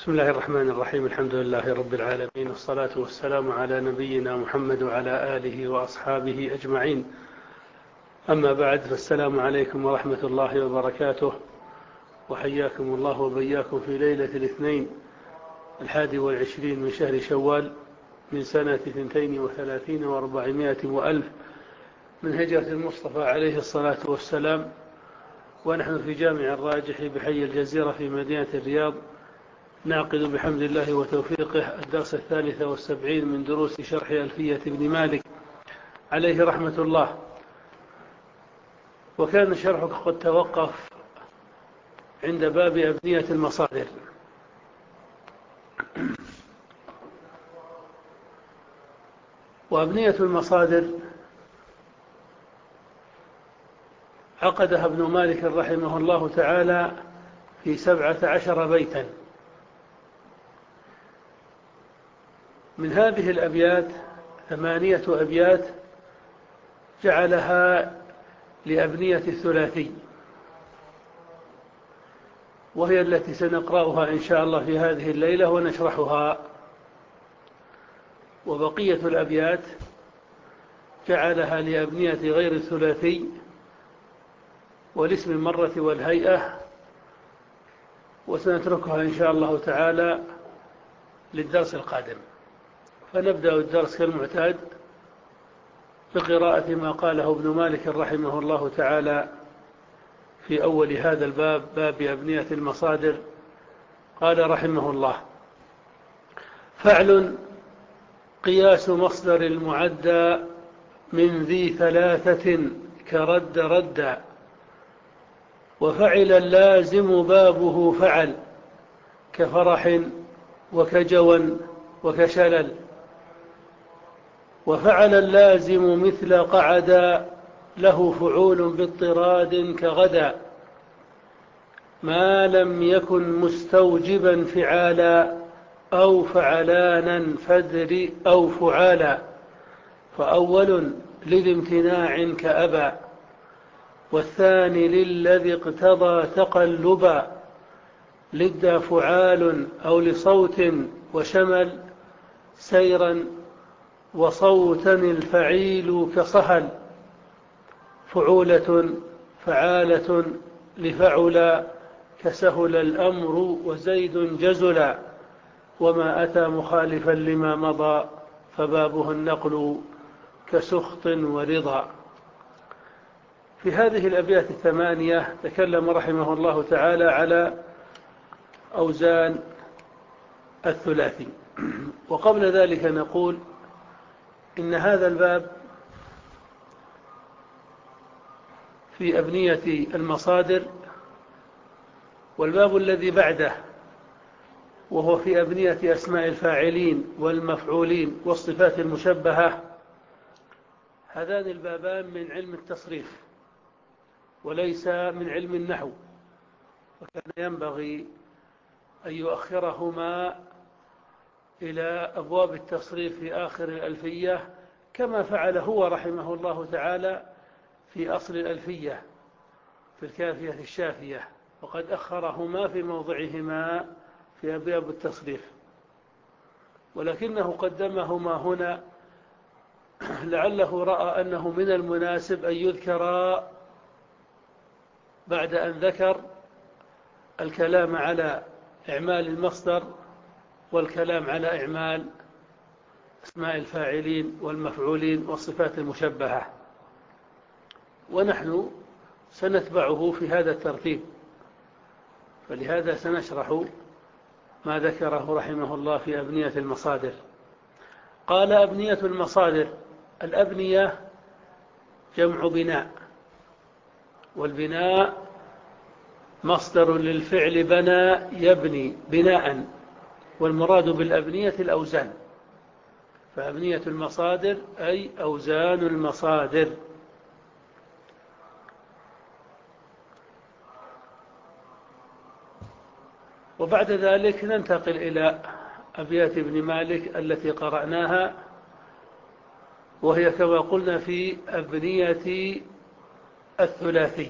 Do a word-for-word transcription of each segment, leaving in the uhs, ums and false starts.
بسم الله الرحمن الرحيم. الحمد لله رب العالمين، والصلاة والسلام على نبينا محمد وعلى آله وأصحابه أجمعين. أما بعد، فالسلام عليكم ورحمة الله وبركاته، وحياكم الله وبياكم في ليلة الاثنين الحادي والعشرين من شهر شوال من سنة اثنتين وثلاثين وأربعمائة وألف من هجرة المصطفى عليه الصلاة والسلام، ونحن في جامع الراجح بحي الجزيرة في مدينة الرياض، نعقد بحمد الله وتوفيقه الدرس الثالث والسبعين من دروس شرح ألفية ابن مالك عليه رحمة الله. وكان شرحك قد توقف عند باب أبنية المصادر، وأبنية المصادر عقدها ابن مالك رحمه الله تعالى في سبعة عشر بيتا. من هذه الأبيات ثمانية أبيات جعلها لأبنية الثلاثي، وهي التي سنقرأها إن شاء الله في هذه الليلة ونشرحها. وبقية الأبيات جعلها لأبنية غير الثلاثي والاسم المرة والهيئة، وسنتركها إن شاء الله تعالى للدرس القادم. فنبدأ الدرس كالمعتاد بقراءة ما قاله ابن مالك رحمه الله تعالى في أول هذا الباب، باب أبنية المصادر. قال رحمه الله: فعل قياس مصدر المعدى من ذي ثلاثة كرد رد، وفعل اللازم بابه فعل كفرح وكجوا وكشلل، وفعل اللازم مثل قعدا له فعول باضطراد كغدا، ما لم يكن مستوجبا فعالا أو فعلانا فدر أو فعالا، فأول للامتناع كأبا، والثاني للذي اقتضى تقلبا، للدى فعال أو لصوت وشمل سيرا، وصوتا الفعيل كصهل، فعولة فعالة لفعلا كسهل الأمر وزيد جزلا، وما أتى مخالفا لما مضى فبابه النقل كسخط ورضا. في هذه الأبيات الثمانية تكلم رحمه الله تعالى على أوزان الثلاثي. وقبل ذلك نقول إن هذا الباب في أبنية المصادر، والباب الذي بعده وهو في أبنية أسماء الفاعلين والمفعولين والصفات المشبهة، هذان البابان من علم التصريف وليس من علم النحو، وكان ينبغي أن يؤخرهما إلى أبواب التصريف في آخر الألفية، كما فعل هو رحمه الله تعالى في أصل الألفية في الكافية الشافية، وقد أخرهما في موضعهما في أبواب التصريف، ولكنه قدمهما هنا لعله رأى أنه من المناسب أن يذكر بعد أن ذكر الكلام على إعمال المصدر والكلام على إعمال أسماء الفاعلين والمفعولين والصفات المشبهة، ونحن سنتبعه في هذا الترتيب، فلهذا سنشرح ما ذكره رحمه الله في أبنية المصادر. قال: أبنية المصادر. الأبنية جمع بناء، والبناء مصدر للفعل بنى يبني بناء، والمراد بالأبنية الأوزان، فأبنية المصادر أي أوزان المصادر. وبعد ذلك ننتقل إلى أبيات ابن مالك التي قرأناها، وهي كما قلنا في أبنية الثلاثي.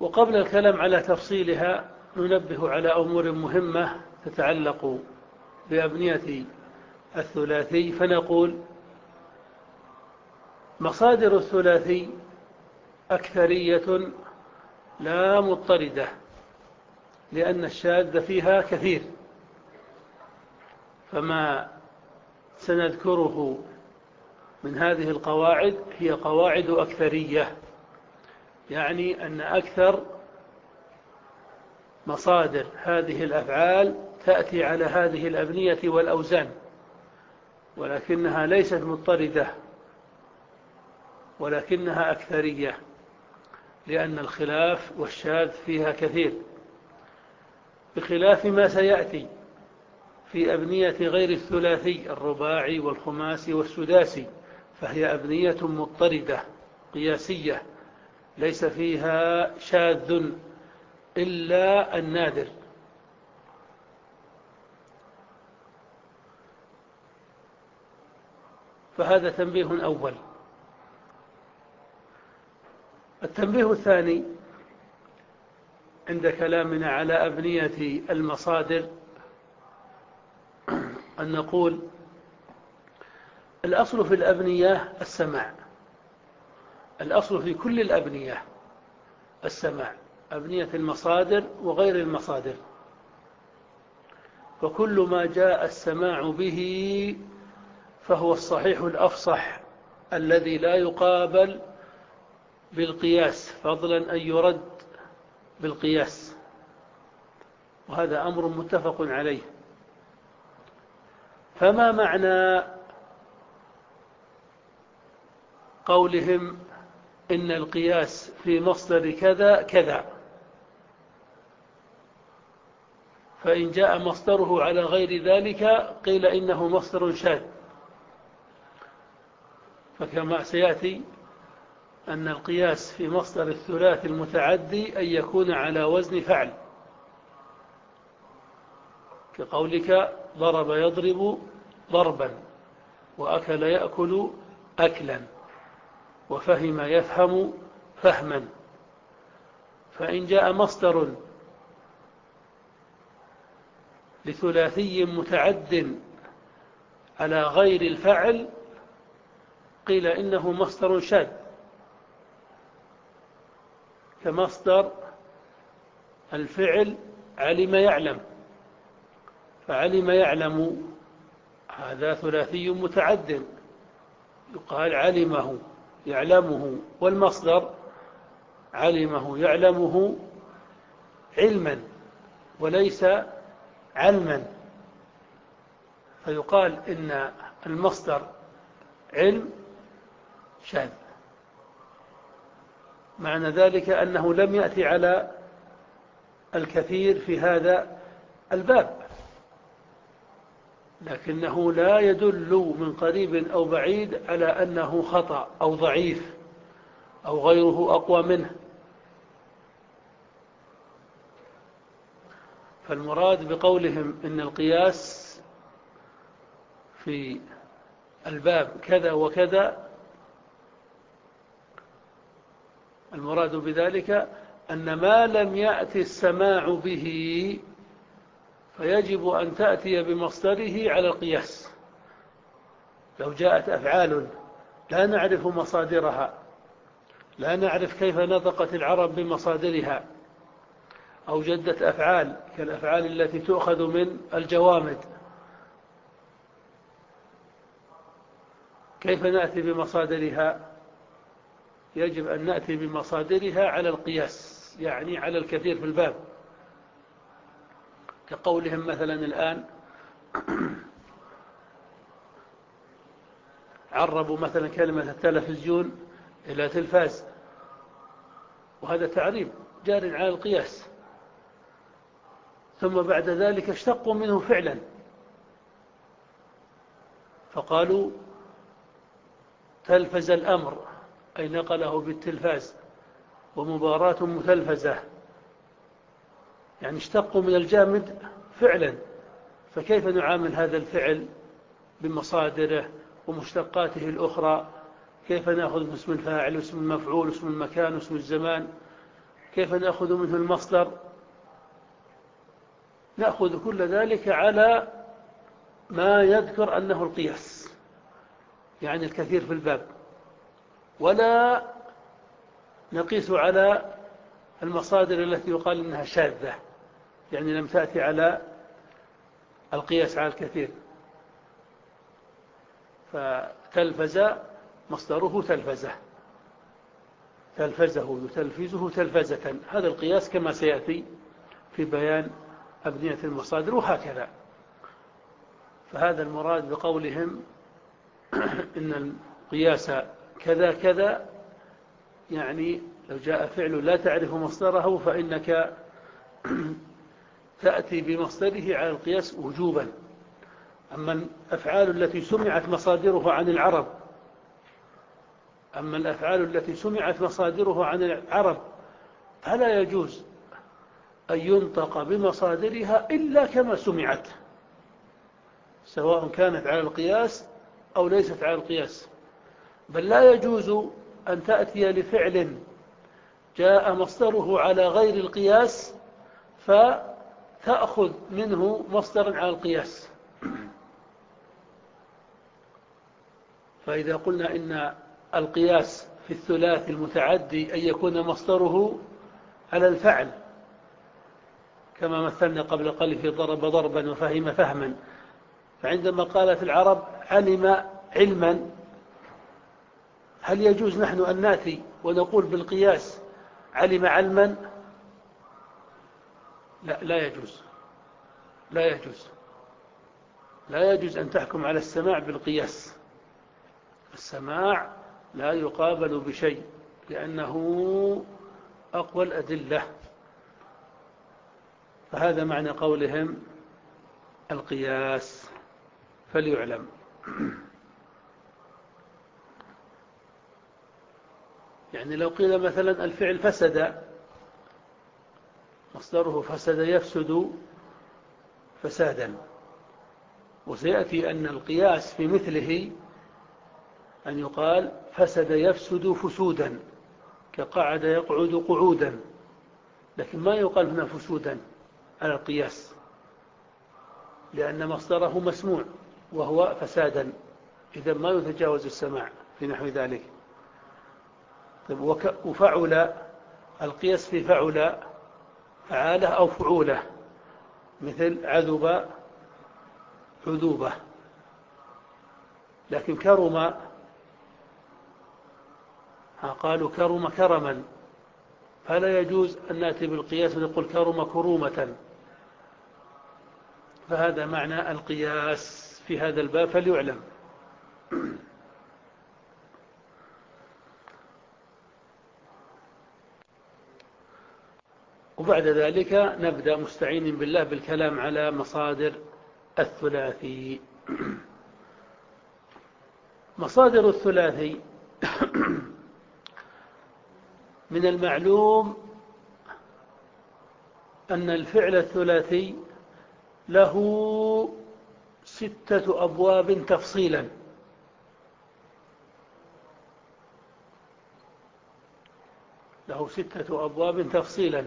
وقبل الكلام على تفصيلها ننبه على أمور مهمة تتعلق بأبنية الثلاثي، فنقول: مصادر الثلاثي أكثرية لا مضطردة، لأن الشاذ فيها كثير، فما سنذكره من هذه القواعد هي قواعد أكثرية، يعني أن أكثر مصادر هذه الأفعال تأتي على هذه الأبنية والأوزان، ولكنها ليست مضطردة، ولكنها أكثرية، لأن الخلاف والشاذ فيها كثير، بخلاف ما سيأتي في أبنية غير الثلاثي الرباعي والخماسي والسداسي، فهي أبنية مضطردة قياسية ليس فيها شاذ إلا النادر. فهذا تنبيه أول. التنبيه الثاني عند كلامنا على أبنية المصادر أن نقول: الأصل في الأبنية السماع، الأصل في كل الأبنية السماع، أبنية المصادر وغير المصادر، وكل ما جاء السماع به فهو الصحيح الأفصح الذي لا يقابل بالقياس، فضلا أن يرد بالقياس، وهذا أمر متفق عليه. فما معنى قولهم إن القياس في مصدر كذا كذا، فإن جاء مصدره على غير ذلك قيل إنه مصدر شاذ؟ فكما سيأتي أن القياس في مصدر الثلاث المتعدي أن يكون على وزن فعل، كقولك: ضرب يضرب ضربا، وأكل يأكل أكلا، وفهم يفهم فهما. فإن جاء مصدر لثلاثي متعد على غير الفعل قيل إنه مصدر شاذ، كمصدر الفعل علم يعلم، فعلم يعلم هذا ثلاثي متعد، يقال علمه يعلمه، والمصدر علمه يعلمه علما وليس علما، فيقال إن المصدر علم شاذ. معنى ذلك أنه لم يأتي على الكثير في هذا الباب، لكنه لا يدل من قريب أو بعيد على أنه خطأ أو ضعيف أو غيره أقوى منه. فالمراد بقولهم إن القياس في الباب كذا وكذا، المراد بذلك أن ما لم يأتي السماع به فيجب أن تأتي بمصدره على القياس. لو جاءت أفعال لا نعرف مصادرها، لا نعرف كيف نطقت العرب بمصادرها، أو جدت أفعال كالأفعال التي تؤخذ من الجوامد، كيف نأتي بمصادرها؟ يجب أن نأتي بمصادرها على القياس، يعني على الكثير في الباب، كقولهم مثلا الآن عربوا مثلا كلمة التلفزيون إلى تلفاز، وهذا تعريب جار على القياس، ثم بعد ذلك اشتقوا منه فعلا فقالوا تلفز الأمر، أي نقله بالتلفاز، ومباراة مثلفزة، يعني اشتقوا من الجامد فعلا، فكيف نعامل هذا الفعل بمصادره ومشتقاته الأخرى؟ كيف نأخذ اسم الفاعل واسم المفعول واسم المكان واسم الزمان؟ كيف نأخذ منه المصدر؟ نأخذ كل ذلك على ما يذكر أنه القياس، يعني الكثير في الباب، ولا نقيس على المصادر التي يقال إنها شاذة، يعني لم تأتي على القياس على الكثير. فتلفز مصدره تلفزة، تلفزه يتلفزه تلفزة، هذا القياس كما سيأتي في بيان أبنية المصادر وهكذا. فهذا المراد بقولهم إن القياس كذا كذا، يعني لو جاء فعل لا تعرف مصدره فإنك تأتي بمصدره على القياس وجوبا. أما الأفعال التي سمعت مصادرها عن العرب أما الأفعال التي سمعت مصادرها عن العرب فلا يجوز أن ينطق بمصادرها إلا كما سمعت، سواء كانت على القياس أو ليست على القياس. بل لا يجوز أن تأتي لفعل جاء مصدره على غير القياس فتأخذ منه مصدرا على القياس. فإذا قلنا إن القياس في الثلاث المتعدي أن يكون مصدره على الفعل، كما مثلنا قبل قليل في ضرب ضربا وفهم فهما، فعندما قالت العرب علم علما، هل يجوز نحن أن نأتي ونقول بالقياس علم علما؟ لا لا يجوز لا يجوز لا يجوز أن تحكم على السماع بالقياس. السماع لا يقابل بشيء لأنه أقوى الأدلة. فهذا معنى قولهم القياس. فليعلم يعني لو قيل مثلا الفعل فسد، مصدره فسد يفسد فسادا، وسيأتي أن القياس في مثله أن يقال فسد يفسد فسودا، كقعد يقعد قعودا، لكن ما يقال هنا فسودا على القياس لأن مصدره مسموع وهو فسادا، إذا ما يتجاوز السماع في نحو ذلك. طيب وفعل، القياس في فعل فعاله أو فعوله، مثل عذب عذوبة. لكن كرم، قالوا كرم كرما، فلا يجوز أن نأتي بالقياس ونقول كرم كرومة. فهذا معنى القياس في هذا الباب فليعلم. وبعد ذلك نبدأ مستعين بالله بالكلام على مصادر الثلاثي. مصادر الثلاثي من المعلوم أن الفعل الثلاثي له ستة أبواب تفصيلا. له ستة أبواب تفصيلا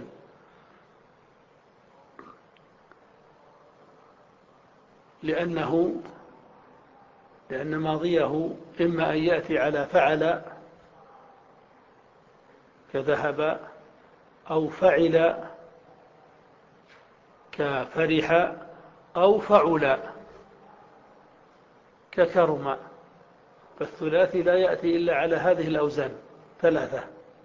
لأنه لأن ماضيه إما أن يأتي على فعل كذهب، أو فعل كفرح، أو فعل ككرم. فالثلاثي لا يأتي إلا على هذه الأوزان ثلاثة.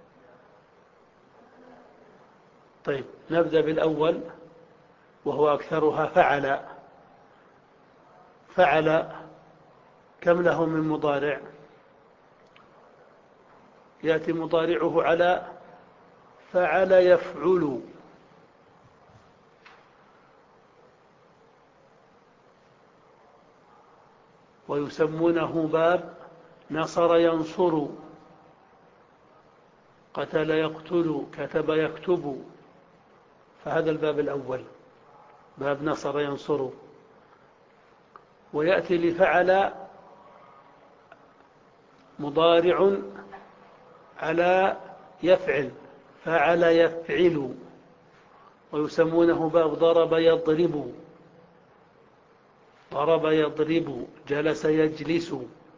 طيب نبدأ بالأول وهو أكثرها فعل. فعل كم له من مضارع؟ يأتي مضارعه على فعل يفعل، ويسمونه باب نصر ينصر، قتل يقتل، كتب يكتب. فهذا الباب الأول باب نصر ينصر. ويأتي لفعل مضارع على يفعل، فعل يفعل، ويسمونه باب ضرب يضرب. ضرب يضرب، جلس يجلس.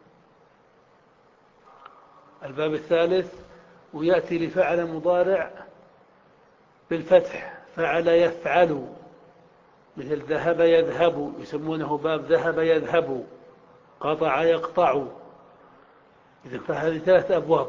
الباب الثالث ويأتي لفعل مضارع بالفتح، فعل يفعل، مثل ذهب يذهب، يسمونه باب ذهب يذهب. قطع يقطع. إذن فهذه ثلاث أبواب،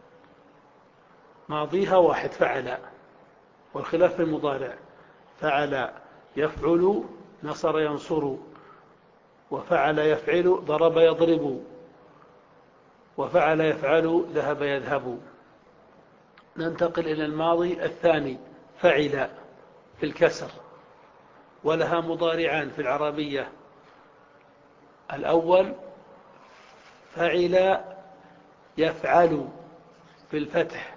ماضيها واحد فعل، والخلاف في المضارع. فعل يفعل، نصر ينصر. وفعل يفعل، ضرب يضرب. وفعل يفعل، ذهب يذهب. ننتقل إلى الماضي الثاني، فعل في الكسر، ولها مضارعان في العربية. الأول فعل يفعل في الفتح،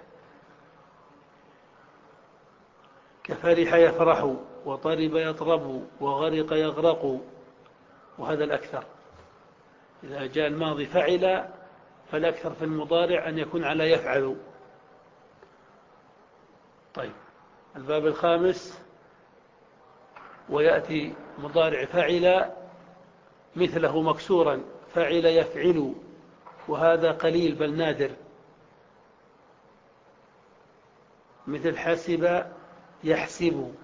كفرح يفرح، وطرب يطرب، وغرق يغرق، وهذا الأكثر. إذا جاء الماضي فعل فالأكثر في المضارع أن يكون على يفعل. طيب، الباب الخامس ويأتي مضارع فعل مثله مكسورا، فعل يفعل، وهذا قليل بل نادر، مثل حسب يحسب.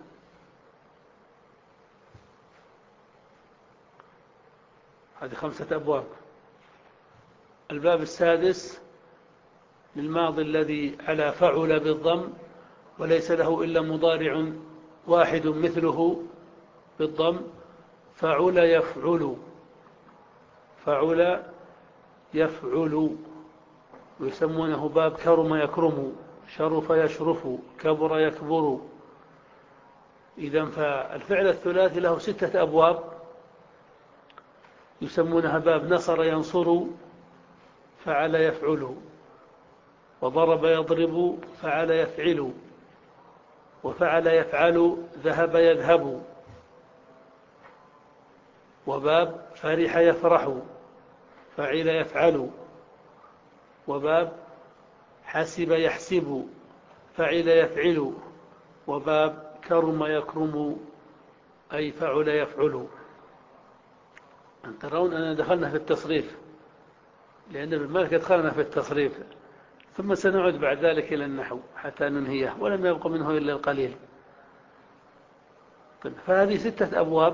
هذه خمسة أبواب. الباب السادس للماضي الذي على فعل بالضم وليس له إلا مضارع واحد مثله بالضم، فعل يفعل. فعل يفعل، ويسمونه باب كرم يكرم، شرف يشرف، كبر يكبر. إذن فالفعل الثلاثي له ستة أبواب، يسمونها باب نصر ينصر، فعل يفعل. وضرب يضرب، فعل يفعل. وفعل يفعل، ذهب يذهب. وباب فرح يفرح، فعل يفعل. وباب حسب يحسب، فعل يفعل. وباب كرم يكرم، أي فعل يفعل. ترون أننا دخلنا في التصريف، لأن بالملك دخلنا في التصريف، ثم سنعود بعد ذلك إلى النحو حتى ننهيه، ولم يبق منه إلا القليل. طيب، فهذه ستة أبواب.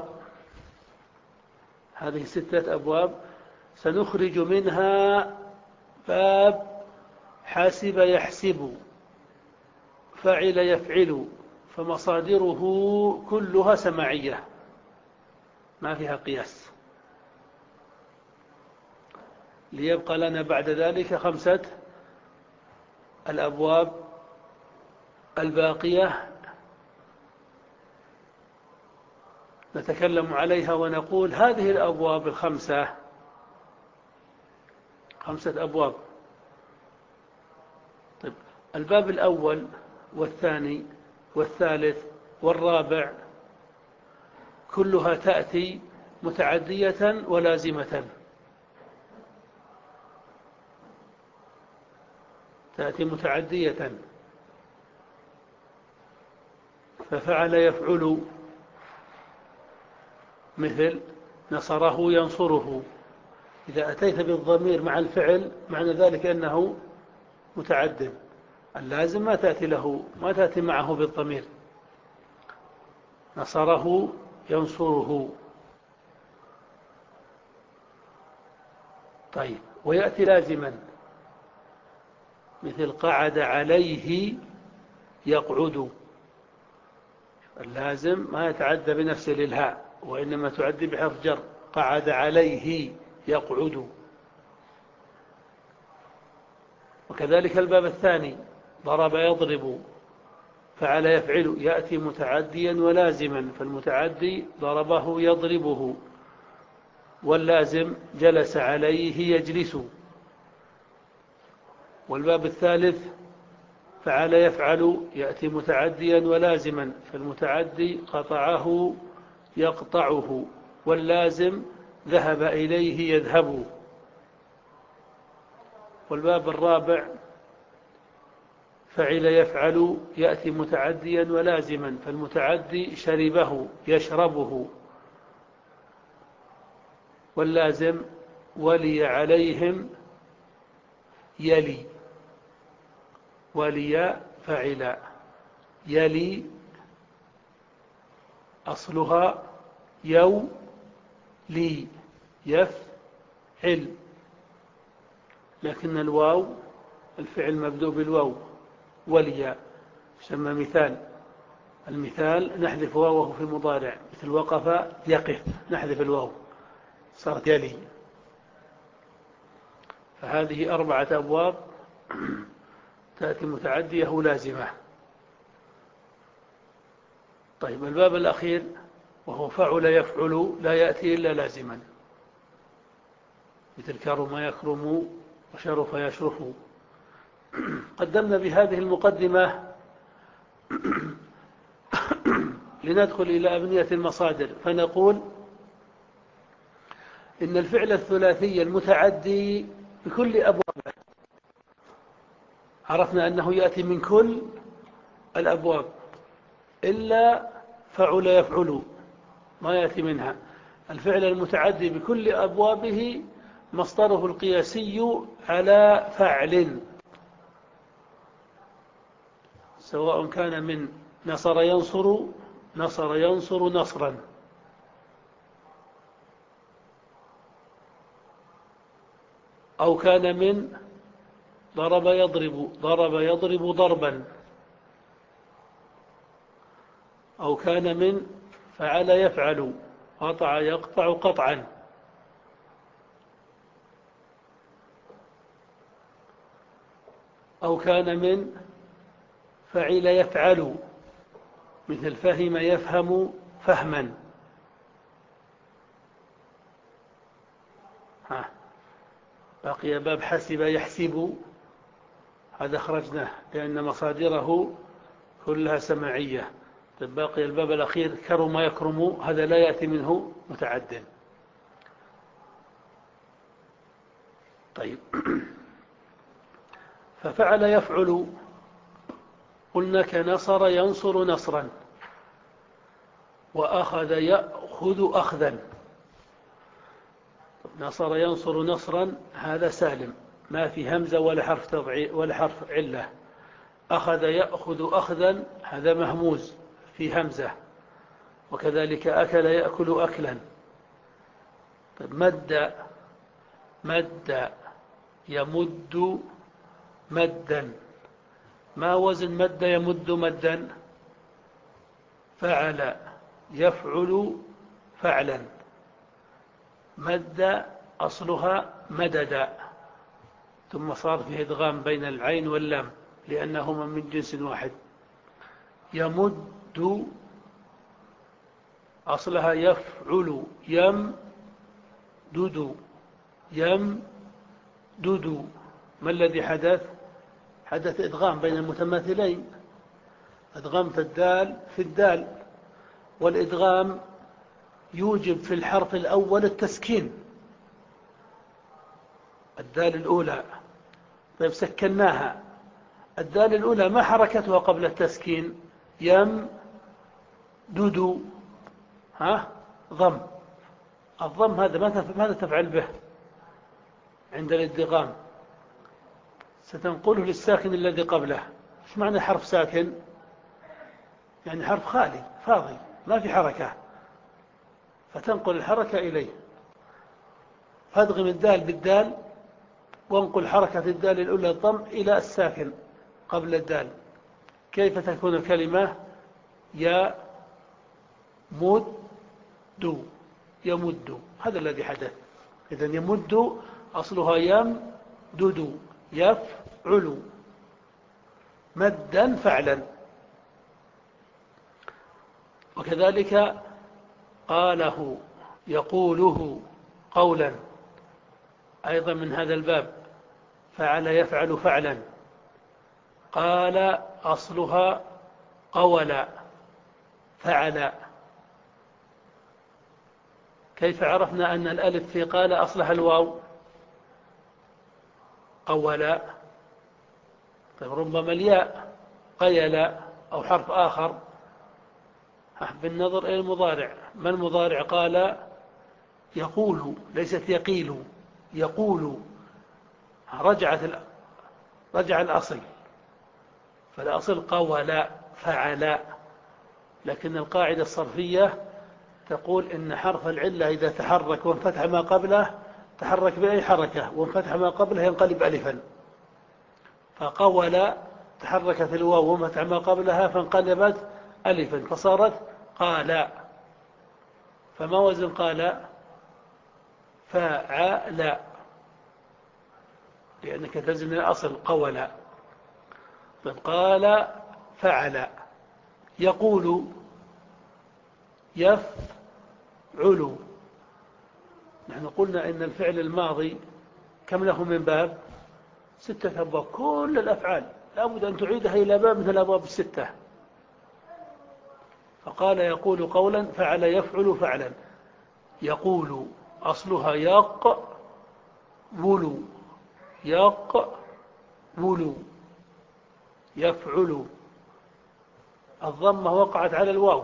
هذه ستة أبواب سنخرج منها باب حاسب يحسب، فعل يفعل، فمصادره كلها سماعية ما فيها قياس. ليبقى لنا بعد ذلك خمسة الأبواب الباقية نتكلم عليها ونقول هذه الأبواب الخمسة، خمسة أبواب. طيب، الباب الأول والثاني والثالث والرابع كلها تأتي متعدية ولازمة. تأتي متعدية، ففعل يفعل، مثل نصره ينصره. إذا أتيت بالضمير مع الفعل معنى ذلك أنه متعد. اللازم ما تأتي له، ما تأتي معه بالضمير. نصره ينصره. طيب، ويأتي لازما، مثل قعد عليه يقعد. اللازم ما يتعدى بنفسه للهاء، وإنما تعدي بحرف جر. قعد عليه يقعد. وكذلك الباب الثاني ضرب يضرب، فعل يفعل، يأتي متعديا ولازما، فالمتعدي ضربه يضربه، واللازم جلس عليه يجلس. والباب الثالث فعل يفعل، يأتي متعديا ولازما، فالمتعدي قطعه يقطعه، واللازم ذهب إليه يذهب. والباب الرابع فعل يفعل يأتي متعديا ولازما، فالمتعدي شربه يشربه، واللازم ولي عليهم يلي، ولي فعل يلي أصلها يو لي يفعل، لكن الواو الفعل مبدوء بالواو ولي يسمى مثال. المثال نحذف واوه في المضارع، مثل وقف يقف نحذف الواو صارت يلي. فهذه أربعة أبواب تأتي متعدية ولازمة. طيب الباب الأخير وهو فعل يفعل لا يأتي إلا لازما، مثل كرم يكرم وشرف يشرف. قدمنا بهذه المقدمة لندخل إلى أبنية المصادر، فنقول إن الفعل الثلاثي المتعدي بكل أبوابه عرفنا أنه يأتي من كل الأبواب إلا فعل يفعل ما يأتي منها. الفعل المتعدي بكل أبوابه مصدره القياسي على فعل، سواء كان من نصر ينصر نصر ينصر نصرا، أو كان من ضرب يضرب ضرب يضرب ضربا، أو كان من فعل يفعل قطع يقطع قطعا، أو كان من فعل يفعل مثل فهم يفهم فهما. ها بقي باب حسب يحسب، هذا خرجناه لأن مصادره كلها سماعية. باقي الباب الأخير كرم يكرم، هذا لا يأتي منه متعد. طيب ففعل يفعل قلنا كنصر ينصر نصرا، وأخذ يأخذ أخذا. نصر ينصر نصرا هذا سالم ما في همزة ولا حرف تضعيف ولا حرف علة. أخذ يأخذ أخذا هذا مهموز في همزة، وكذلك أكل يأكل أكلا. طيب مد مد يمد مدا، ما وزن مد يمد مدا؟ فعل يفعل فعلا. مد أصلها مدد، ثم صار فيه إدغام بين العين واللام لأنهما من جنس واحد. يمد أصلها يفعل يمدد يمدد. ما الذي حدث؟ حدث إدغام بين المتماثلين، أدغمت الدال في الدال، والإدغام يوجب في الحرف الأول التسكين، الدال الأولى. طيب سكناها، الدال الأولى ما حركتها قبل التسكين؟ يم دودو ها ضم. الضم هذا ماذا تفعل به عند الادغام؟ ستنقله للساكن الذي قبله. ايش معنى حرف ساكن؟ يعني حرف خالي فاضي ما في حركة، فتنقل الحركة إليه. فادغم الدال بالدال وانقل حركة الدال الأولى الضم إلى الساكن قبل الدال. كيف تكون الكلمة؟ يا مد يمد، هذا الذي حدث. إذن يمد أصلها يمدد يفعل مدا فعلا. وكذلك قاله يقوله قولا أيضا من هذا الباب، فعل يفعل فعلا. قال أصلها قول فعل. كيف عرفنا أن الألف في قال أصلها الواو؟ قولا. طيب ربما الياء قيل أو حرف آخر بالنظر إلى المضارع. ما المضارع؟ قال يقول، ليست يقيل، يقول. رجعت رجع الأصل، فالأصل قول فعل. لكن القاعدة الصرفية تقول إن حرف العلة إذا تحرك وانفتح ما قبله تحرك بأي حركة، وانفتح ما قبله ينقلب ألفا. فقول تحركت الواو وانفتح ما قبلها فانقلبت ألفا فصارت قال. فما وزن قال؟ فعل، لأنك تلزم الأصل قول. قال فعل. يقول يفعل. نحن قلنا إن الفعل الماضي كم له من باب؟ ستة أبواب. كل الأفعال لابد أن تعيدها إلى باب من الأبواب الستة. فقال يقول قولا، فعل يفعل فعلا. يقول أصلها يقول، يقول. يفعل الضمة وقعت على الواو،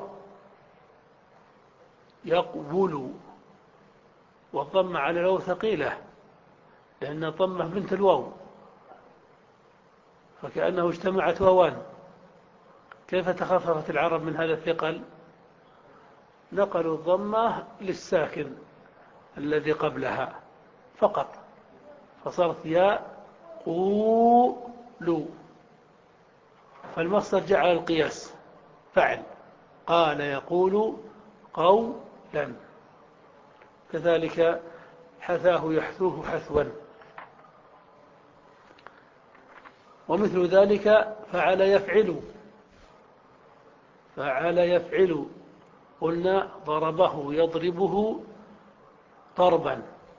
يقبل. والضمة على الواو ثقيلة لأن الضمة بنت الواو، فكأنه اجتمعت واوان. كيف تخففت العرب من هذا الثقل؟ نقلوا الضمة للساكن الذي قبلها فقط، فصارت يا قولوا. فالمصدر جعل القياس فعل. قال يقول قولا. كذلك حثاه يحثوه حثوا. ومثل ذلك فعل يفعل. فعل يفعل قلنا ضربه يضربه ضربا.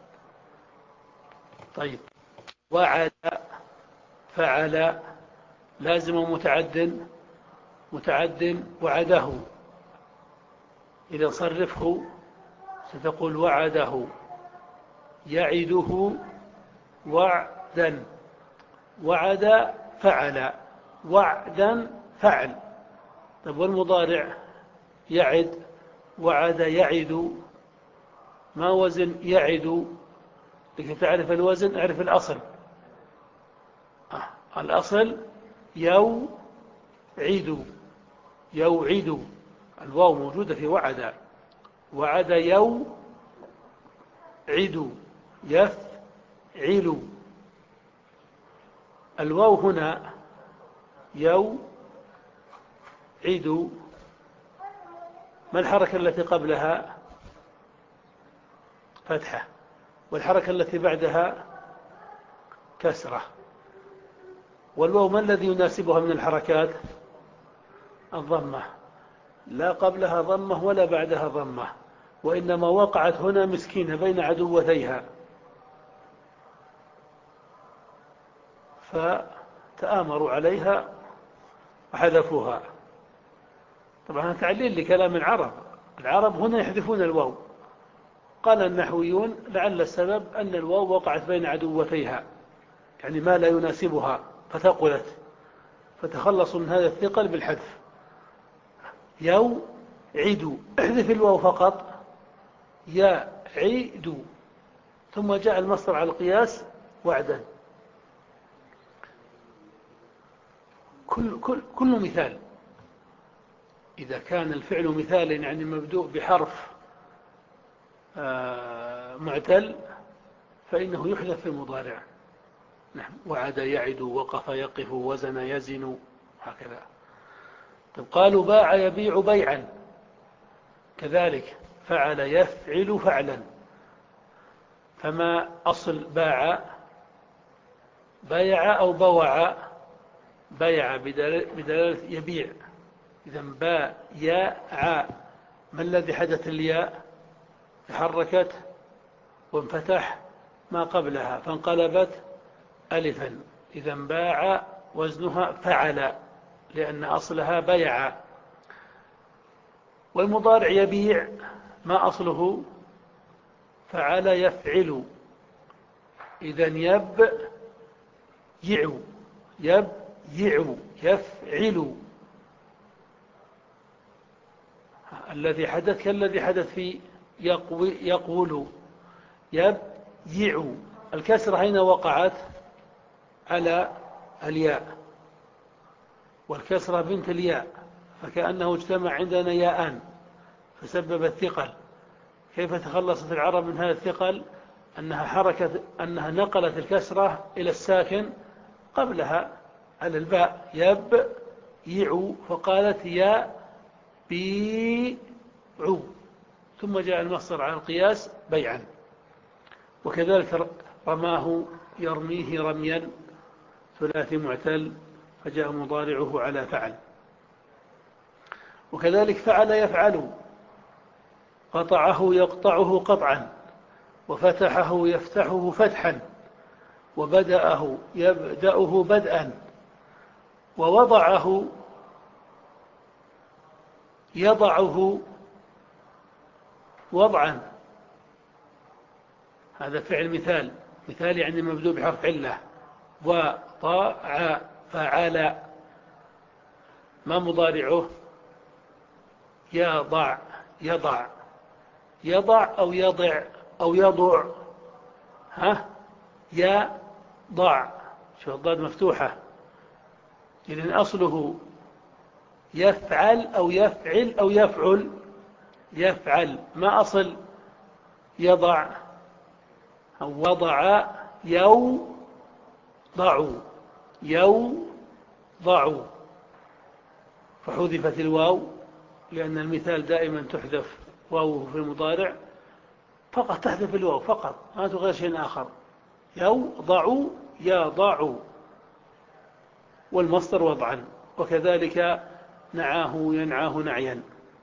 طيب، وعد فعل لازم متعد، متعد وعده. إذا صرفه ستقول وعده يعده وعدا. وعد فعل، وعدا فعل. طيب والمضارع؟ يعد وعد يعد. ما وزن يعد؟ لكي تعرف الوزن اعرف الأصل. آه. الأصل يوعد، يوعد. الواو موجودة في وعد. وعد يوعد يفعل. الواو هنا يوعد. ما الحركة التي قبلها؟ فتحة. والحركة التي بعدها كسرة. والواو ما الذي يناسبها من الحركات؟ الضمة. لا قبلها ضمة ولا بعدها ضمة، وإنما وقعت هنا مسكينة بين عدوتيها، فتآمروا عليها وحذفوها. طبعا تعليل لكلام العرب. العرب هنا يحذفون الواو. قال النحويون لعل السبب أن الواو وقعت بين عدوتيها، يعني ما لا يناسبها فثقلت، فتخلصوا من هذا الثقل بالحذف. يوعد احذف الواو فقط، يعيد. ثم جاء المصدر على القياس وعدا. كل, كل, كل مثال إذا كان الفعل مثالا يعني مبدوء بحرف معتل فإنه يحذف في المضارع. نعم. وعد يعد، وقف يقف، وزن يزن، هكذا. طيب قالوا باع يبيع بيعا، كذلك فعل يفعل فعلا. فما أصل باع؟ بايع أو بوع؟ بايع بدلالة يبيع. إذا بايع. ما الذي حدث؟ الياء تحركت وانفتح ما قبلها فانقلبت ألفا. إذا باع وزنها فعل لأن أصلها بيع. والمضارع يبيع ما أصله؟ فعل يفعل. إذا يب يعو، يب يبيع يفعل. الذي حدث كالذي حدث في يقوي يقول يبيع. الكسرة هنا وقعت على الياء، والكسرة بنت الياء، فكأنه اجتمع عندنا ياءان فسبب الثقل. كيف تخلصت العرب من هذا الثقل؟ أنها حركة أنها نقلت الكسرة إلى الساكن قبلها على الباء يبيع، فقالت يا بيع، ثم جاء المصدر على القياس بيعا. وكذلك رماه يرميه رميا ثلاثي معتل فجاء مضارعه على فعل. وكذلك فعل يفعل، قطعه يقطعه قطعا، وفتحه يفتحه فتحا، وبدأه يبدأه بدءا، ووضعه يضعه وضعا. هذا فعل مثال، مثال يعني مبدوء بحرف علة. وطاع فعل، ما مضارعه؟ يضع يضع يضع أو يضع أو يضع. ها يضع، شوف الضاد مفتوحة، إذن أصله يفعل أو يفعل أو يفعل. يفعل، ما أصل يضع؟ أو وضع يوضع يوضع، فحذفت الواو لأن المثال دائما تحذف واوه في المضارع، فقط تحذف الواو فقط، ما تغير شيء آخر. يوضع يضع، والمصدر وضعا. وكذلك نعاه ينعاه نعيا.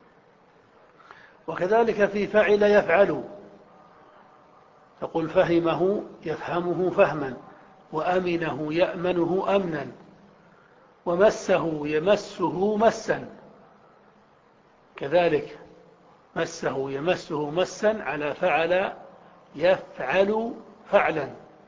وكذلك في فعل يفعل، تقول فهمه يفهمه فهما، وأمنه يأمنه أمنا، ومسه يمسه مسا. كذلك مسه يمسه مسا على فعل يفعل فعلا.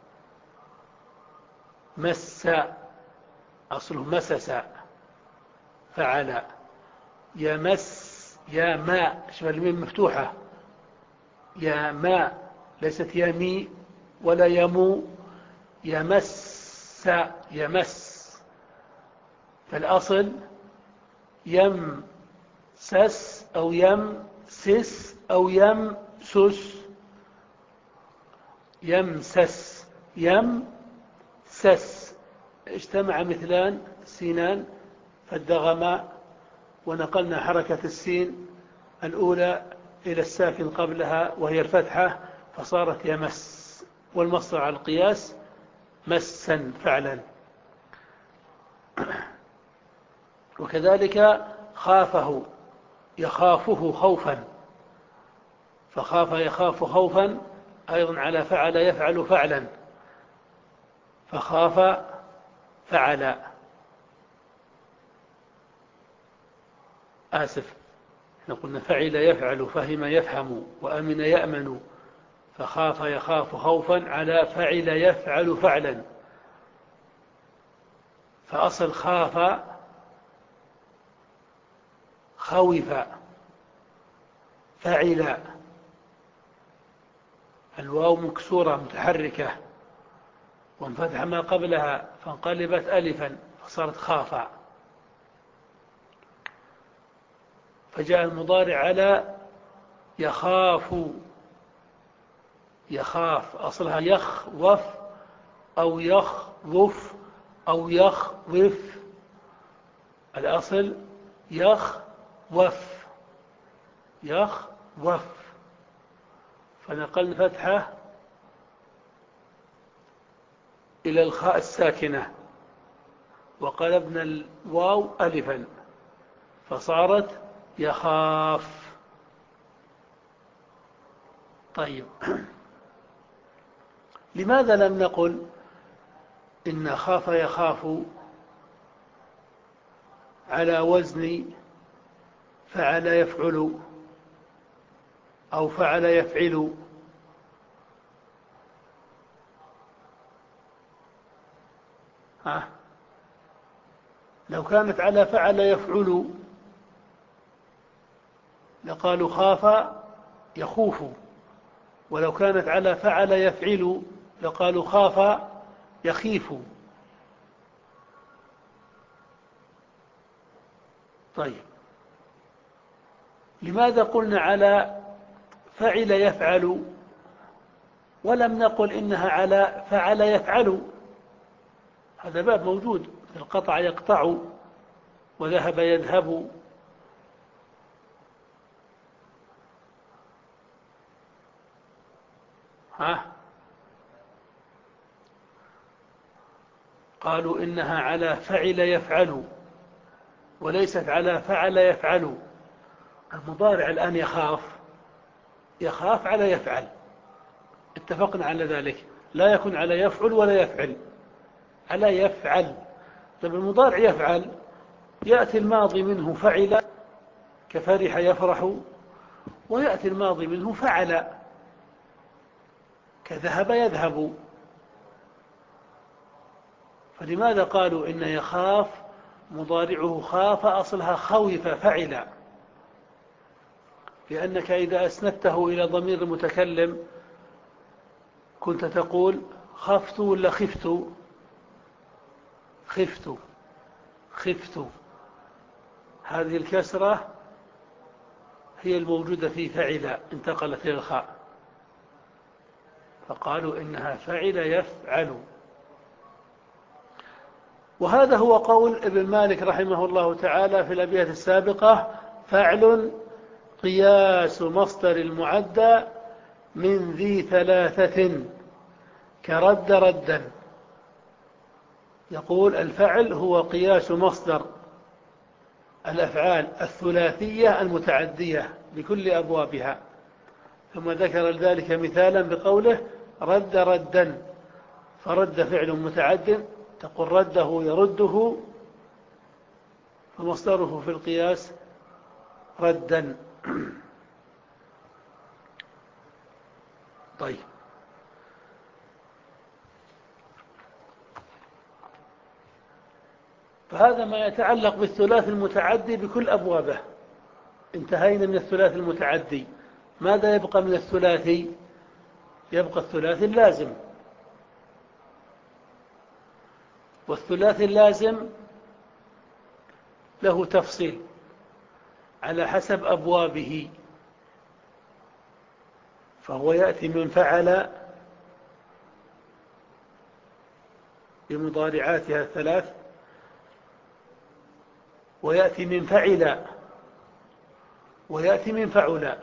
مس أصله مسس فعل. يمس يا ماء، شوف الميم مفتوحة، يا ماء ليست يمي ولا يمو. يمس يمس، فالأصل يمسس أو يمسس أو يمسس. يمسس يمسس، اجتمع مثلان سينان فادغما، ونقلنا حركة السين الأولى إلى الساكن قبلها وهي الفتحة فصارت يمس، والمصدر على القياس مسا فعلا. وكذلك خافه يخافه خوفا، فخاف يخاف خوفا أيضا على فعل يفعل فعلا، فخاف فعل. آسف، قلنا فعل يفعل، فهم يفهم، وأمن يأمن، فخاف يخاف خوفا على فعل يفعل فعلا. فأصل خاف خوف فعل، الواو مكسورة متحركة وانفتح ما قبلها فانقلبت ألفا فصارت خافا، فجاء المضارع على يخاف. يخاف أصلها يخوف أو يخوف أو يخوف، الأصل يخوف يخوف، فنقلنا فتحة إلى الخاء الساكنة وقلبنا الواو ألفا فصارت يخاف. طيب، لماذا لم نقل إن خاف يخاف على وزن فعل يفعل أو فعل يفعل؟ ها لو كانت على فعل يفعل لقالوا خاف يخوف، ولو كانت على فعل يفعل لقالوا خاف يخيف. طيب، لماذا قلنا على فعل يفعل ولم نقل إنها على فعل يفعل؟ هذا باب موجود في القطع يقطع وذهب يذهب. ها قالوا إنها على فعل يفعل وليست على فعل يفعل. المضارع الآن يخاف، يخاف على يفعل، اتفقنا على ذلك، لا يكون على يفعل ولا يفعل، على يفعل. طيب المضارع يفعل يأتي الماضي منه فعل كفرح يفرح، ويأتي الماضي منه فعل كذهب يذهب. فلماذا قالوا إن يخاف مضارعه خاف أصلها خوف فعل؟ لأنك إذا أسندته إلى ضمير المتكلم كنت تقول خفت ولا خفت؟ خفت خفت. هذه الكسرة هي الموجودة في فعل، انتقلت إلى الخاء، فقالوا إنها فعل يفعل. وهذا هو قول ابن مالك رحمه الله تعالى في الأبيات السابقة: فعل قياس مصدر المعدى من ذي ثلاثة كرد ردا. يقول الفعل هو قياس مصدر الأفعال الثلاثية المتعدية بكل أبوابها، ثم ذكر ذلك مثالا بقوله رد ردا، فرد فعل متعد، تقول رده يرده، فمصدره في القياس ردا. طيب، فهذا ما يتعلق بالثلاث المتعدي بكل أبوابه. انتهينا من الثلاث المتعدي، ماذا يبقى من الثلاثي؟ يبقى الثلاثي اللازم، والثلاثي اللازم له تفصيل على حسب أبوابه، فهو يأتي من فعل بمضارعاتها الثلاث، ويأتي من فعل، ويأتي من فعل.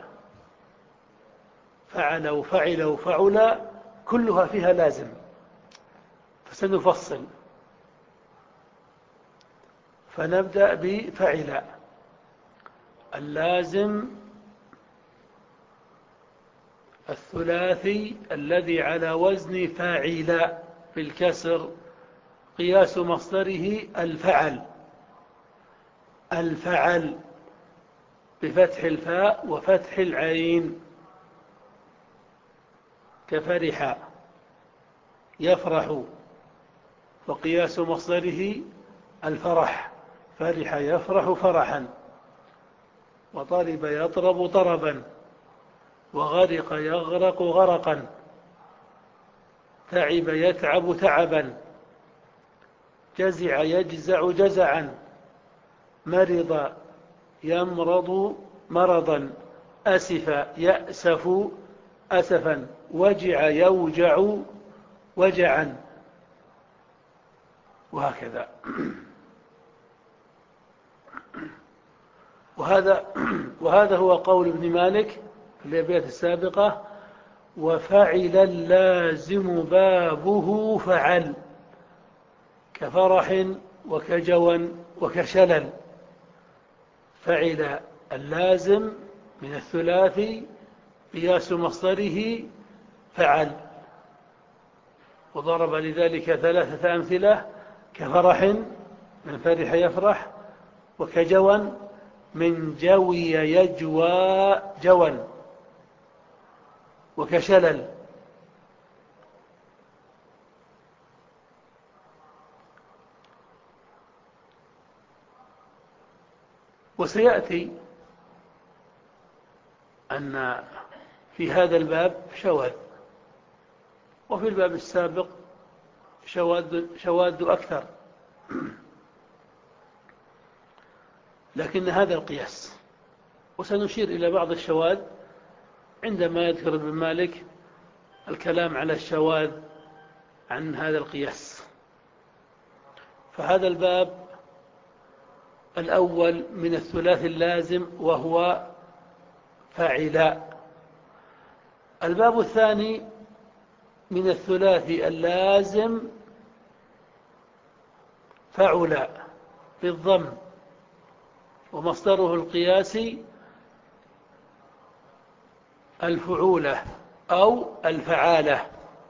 فعل وفعل وفعل كلها فيها لازم، فسنفصل. فنبدأ بفعل. اللازم الثلاثي الذي على وزن فاعل بالكسر قياس مصدره الفعل. الفعل بفتح الفاء وفتح العين، كفرح يفرح، وقياس مصدره الفرح، فرح يفرح فرحا، وطرب يطرب طربا، وغرق يغرق غرقا، تعب يتعب تعبا، جزع يجزع جزعا، مرض يمرض مرضا، أسف يأسف أسفا، وجع يوجع وجعا، وهكذا. وهذا وهذا هو قول ابن مالك في الأبيات السابقة: وفعل اللازم بابه فعل كفرح وكجوى وكشلل. فعل اللازم من الثلاثي قياس مصدره فعل، وضرب لذلك ثلاثة أمثلة: كفرح من فرح يفرح، وكجوى من جوي يجوى جوى، وكشلل. وسيأتي أن في هذا الباب شواذ، وفي الباب السابق شواذ, شواذ أكثر، لكن هذا القياس. وسنشير إلى بعض الشواذ عندما يذكر ابن مالك الكلام على الشواذ عن هذا القياس. فهذا الباب الأول من الثلاث اللازم وهو فاعلا. الباب الثاني من الثلاثي اللازم فعلا بالضم، ومصدره القياسي الفعولة أو الفعالة.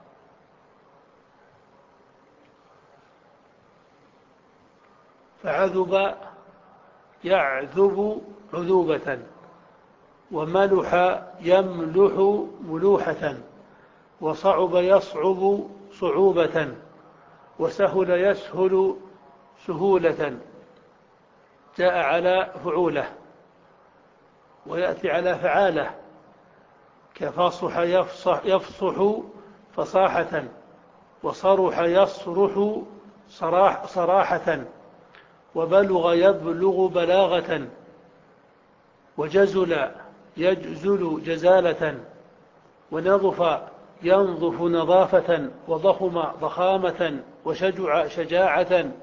فعذب يعذب عذوبة، وملح يملح ملوحة، وصعب يصعب صعوبة، وسهل يسهل سهولة. جاء على فعولة ويأتي على فعالة، كفصح يفصح, يفصح فصاحة، وصرح يصرح صراح صراحة، وبلغ يبلغ بلاغة، وجزل يجزل جزالة، ونظف ينظف نظافة، وضخم ضخامة، وشجع شجاعة.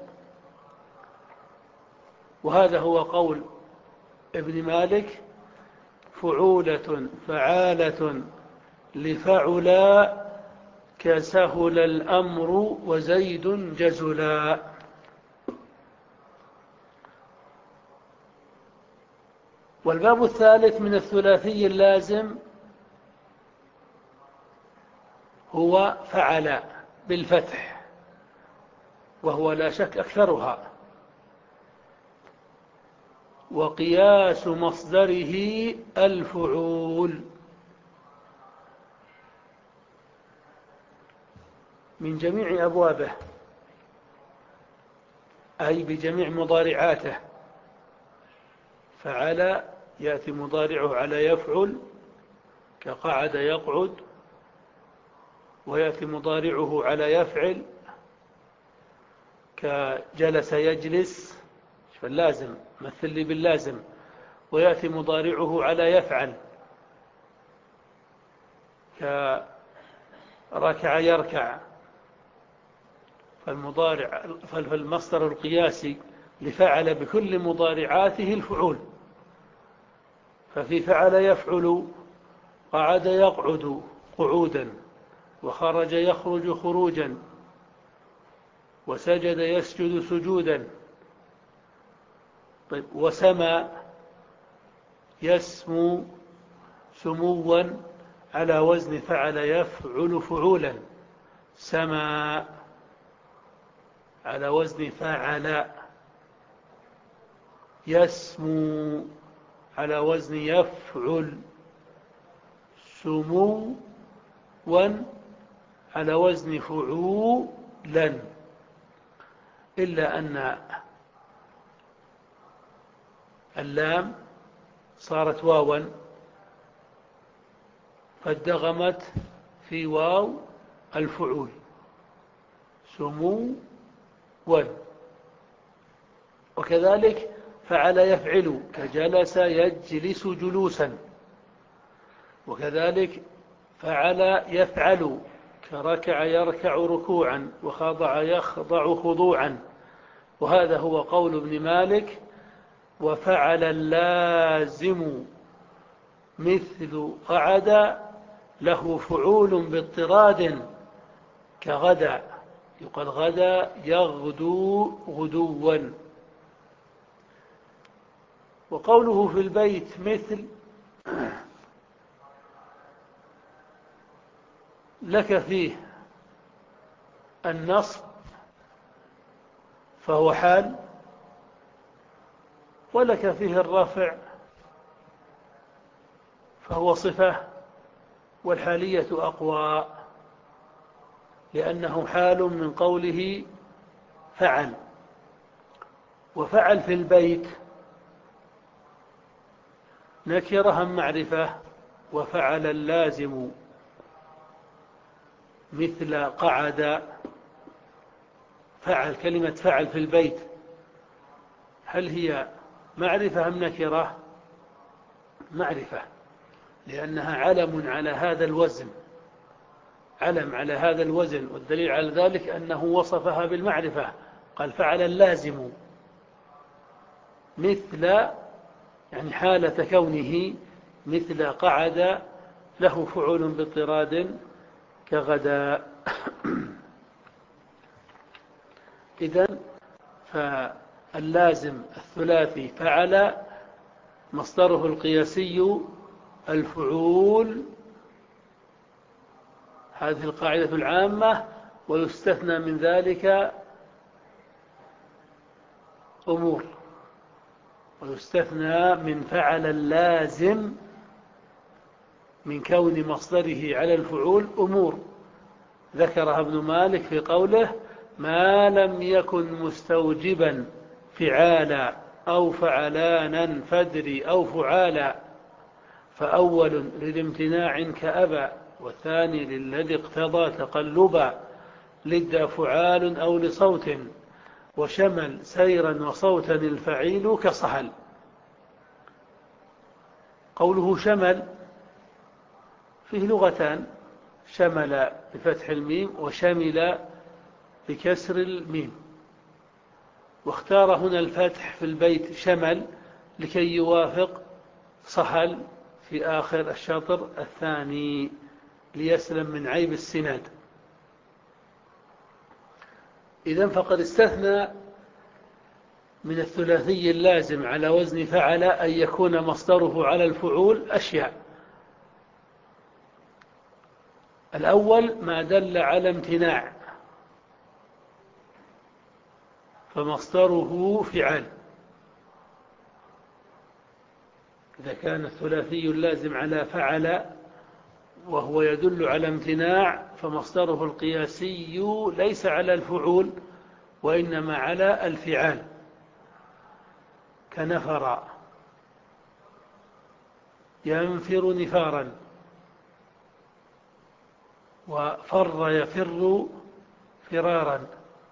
وهذا هو قول ابن مالك: فعولة فعالة لفعلا، كسهل الأمر وزيد جزلا. والباب الثالث من الثلاثي اللازم هو فعل بالفتح، وهو لا شك أكثرها. وقياس مصدره الفعول من جميع أبوابه، أي بجميع مضارعاته. فعل يأتي مضارعه على يفعل، كقعد يقعد، ويأتي مضارعه على يفعل، كجلس يجلس، فاللازم مثل لي باللازم. ويأتي مضارعه على يفعل، كركع يركع. فالمضارع فالمصدر القياسي لفعل بكل مضارعاته الفعول. ففي فعل يفعل: قعد يقعد قعودا، وخرج يخرج خروجا، وسجد يسجد سجودا. طيب، وسمى يسمو سموا، على وزن فعل يفعل فعولا. سمى على وزن فعل، يسمو على وزن يفعل، سموا على وزن فعولا. إلا أن اللام صارت واوا، فادغمت في واو الفعول، سمو. وكذلك فعل يفعل، كجلس يجلس جلوسا. وكذلك فعل يفعل، كركع يركع ركوعا، وخضع يخضع خضوعا. وهذا هو قول ابن مالك: وفعل اللازم مثل قعد له فعول باضطراد، كغدا، يقال غدا يغدو غدوا. وقوله في البيت مثل لك فيه النصب فهو حال، ولك فيه الرفع فهو صفة، والحالية أقوى، لأنه حال من قوله فعل. وفعل في البيت نكرة أم معرفة؟ وفعل اللازم مثل قعد. فعل، كلمة فعل في البيت، هل هي معرفة أم نكرة؟ معرفة، لأنها علم على هذا الوزن، علم على هذا الوزن، والدليل على ذلك أنه وصفها بالمعرفة، قال فعل اللازم مثل، يعني حالة كونه مثل قعد، له فعول باضطراد كغدا. إذن فاللازم الثلاثي فعل مصدره القياسي الفعول، هذه القاعدة العامة، ويستثنى من ذلك أمور، ويستثنى من فعل اللازم من كون مصدره على الفعول أمور ذكرها ابن مالك في قوله: ما لم يكن مستوجبا فعالا أو فعلانا فادري أو فعالا، فأول للامتناع كأبى، والثاني للذي اقتضى تقلبا، لد فعال أو لصوت، وشمل سيرا وصوتا الفعيل كصهل. قوله شمل فيه لغتان: شمل بفتح الميم وشمل بكسر الميم، واختار هنا الفتح في البيت شمل لكي يوافق صهل في آخر الشطر الثاني ليسلم من عيب السناد. إذن فقد استثنى من الثلاثي اللازم على وزن فعل أن يكون مصدره على الفعول أشياء: الأول ما دل على امتناع فمصدره فعال، إذا كان الثلاثي اللازم على فعل وهو يدل على امتناع فمصدره القياسي ليس على الفعول وإنما على الفعال، كنفر ينفر نفارا، وفر يفر فرارا،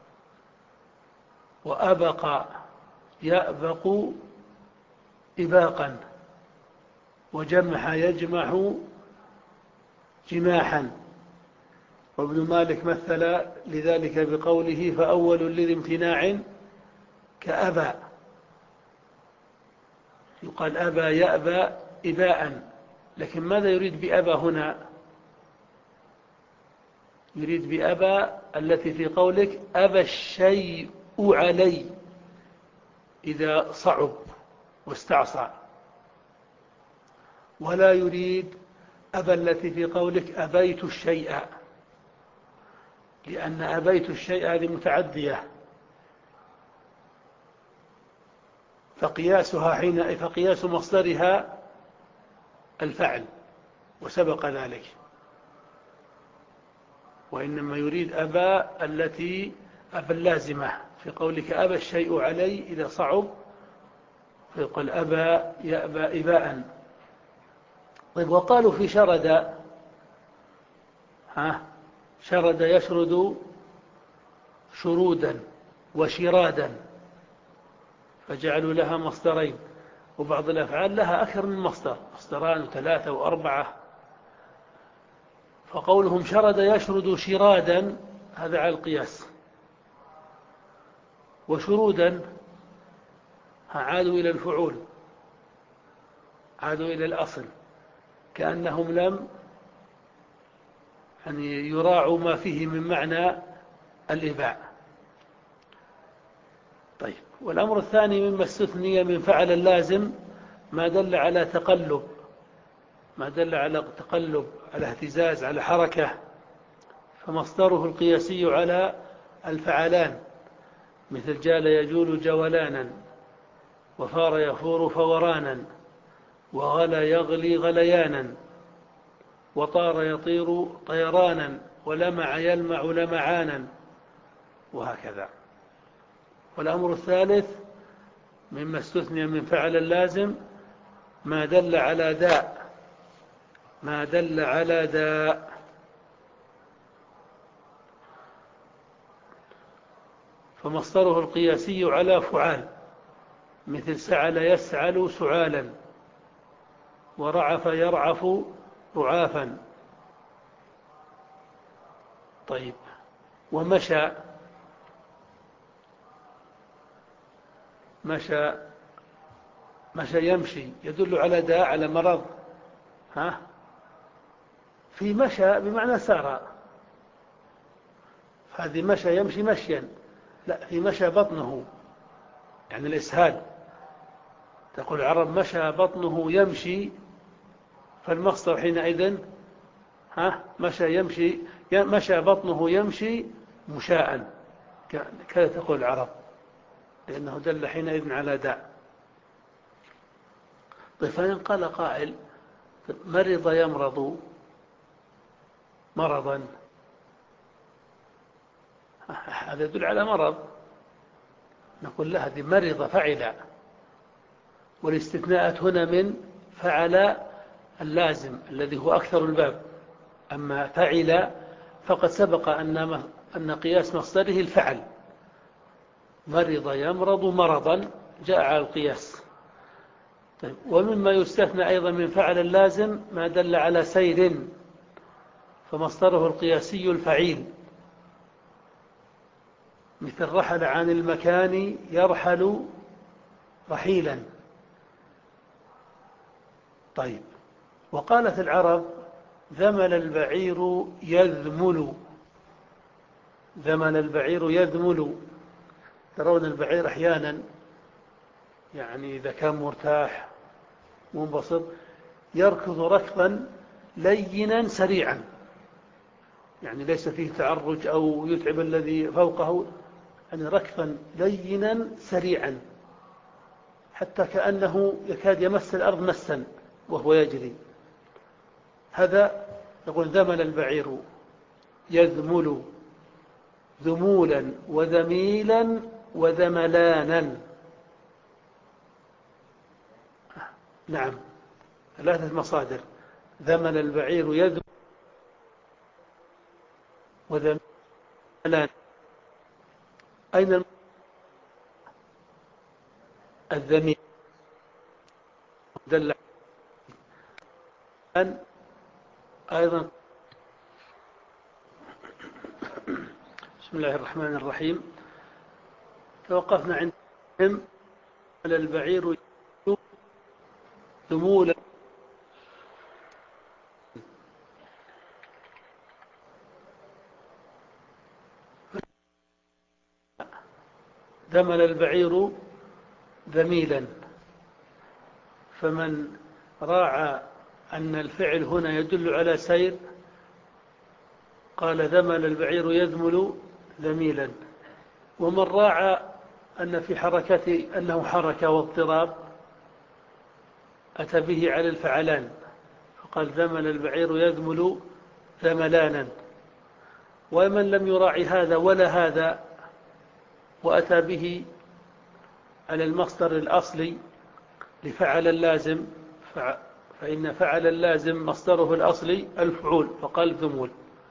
وأبق يأبق إباقا، وجمح يجمح جماحا. وابن مالك مثل لذلك بقوله: فأول للامتناع كأبى، يقال أبى يأبى إباء، لكن ماذا يريد بأبى هنا؟ يريد بأبى التي في قولك أبى الشيء علي إذا صعب واستعصى، ولا يريد أبى التي في قولك أبيت الشيء، لأن أبيت الشيء هذه متعدية، فقياسها حين فقياس مصدرها الفعل وسبق ذلك، وإنما يريد أبى التي أبى اللازمة في قولك أبى الشيء علي إذا صعب، فيقول أبى يأبى إباء. طيب، وقالوا في شرد، ها شرد يشرد شرودا وشرادا، فجعلوا لها مصدرين، وبعض الأفعال لها أكثر من مصدر، مصدران وثلاثة وأربعة. فقولهم شرد يشرد شرادا هذا على القياس، وشرودا عادوا إلى الفعول، عادوا إلى الأصل، كأنهم لم يعني يراعوا ما فيه من معنى الإباء. طيب، والأمر الثاني مما استثني من فعل اللازم ما دل على تقلب، ما دل على تقلب، على اهتزاز، على حركة، فمصدره القياسي على الفعلان، مثل جال يجول جولانا، وفار يفور فورانا، وغلى يغلي غليانا، وطار يطير طيرانا، ولمع يلمع لمعانا، وهكذا. والأمر الثالث مما استثني من فعل اللازم ما دل على داء ما دل على داء. فمصدره القياسي على فعال، مثل سعل يسعل سعالا، ورعف يرعف رعافا. طيب، ومشى مشى مشى يمشي يدل على داء، على مرض. ها في مشى بمعنى سار، هذه مشى يمشي مشيا. لا، في مشى بطنه، يعني الإسهال. تقول العرب مشى بطنه يمشي، فالمصدر حينئذ ها مشى يمشي، مشى بطنه يمشي مشاء، كذا تقول العرب، لأنه دل حينئذ على داء. طيب، فإن قال قائل مرض يمرض مرضا، هذا يدل على مرض، نقول له هذه مرض فعل، والاستثناءات هنا من فعل اللازم الذي هو أكثر الباب. أما فعل فقد سبق أن أن قياس مصدره الفعل، مرض يمرض مرضا جاء على القياس. طيب، ومما يستثنى أيضا من فعل اللازم ما دل على سير، فمصدره القياسي الفعيل، مثل رحل عن المكان يرحل رحيلا. طيب، وقالت العرب ذمل البعير يذمل، ذمل البعير يذمل. ترون البعير أحيانا يعني إذا كان مرتاح منبسط يركض ركضا لينا سريعا، يعني ليس فيه تعرج أو يتعب الذي فوقه، يعني ركضا لينا سريعا حتى كأنه يكاد يمس الأرض مسا وهو يجري. هذا يقول ذمل البعير يذمل، ذمولا وذميلا وذملانا. نعم، ثلاثة مصادر: ذمل البعير يذمل وذملانا. أين الذميل؟ دل أن أيضا. بسم الله الرحمن الرحيم. توقفنا عندهم على البعير ذمولا، ذمل البعير ذميلا. فمن راعى أن الفعل هنا يدل على سير قال ذمل البعير يذمل ذميلا، ومن راعى أن في حركته أنه حركة واضطراب أتى به على الفعلان فقال ذمل البعير يذمل ذملانا. ومن لم يراعي هذا ولا هذا وأتى به على المصدر الأصلي لفعل اللازم، فإن فعل اللازم مصدره الأصلي الفعول، فقال ذمول.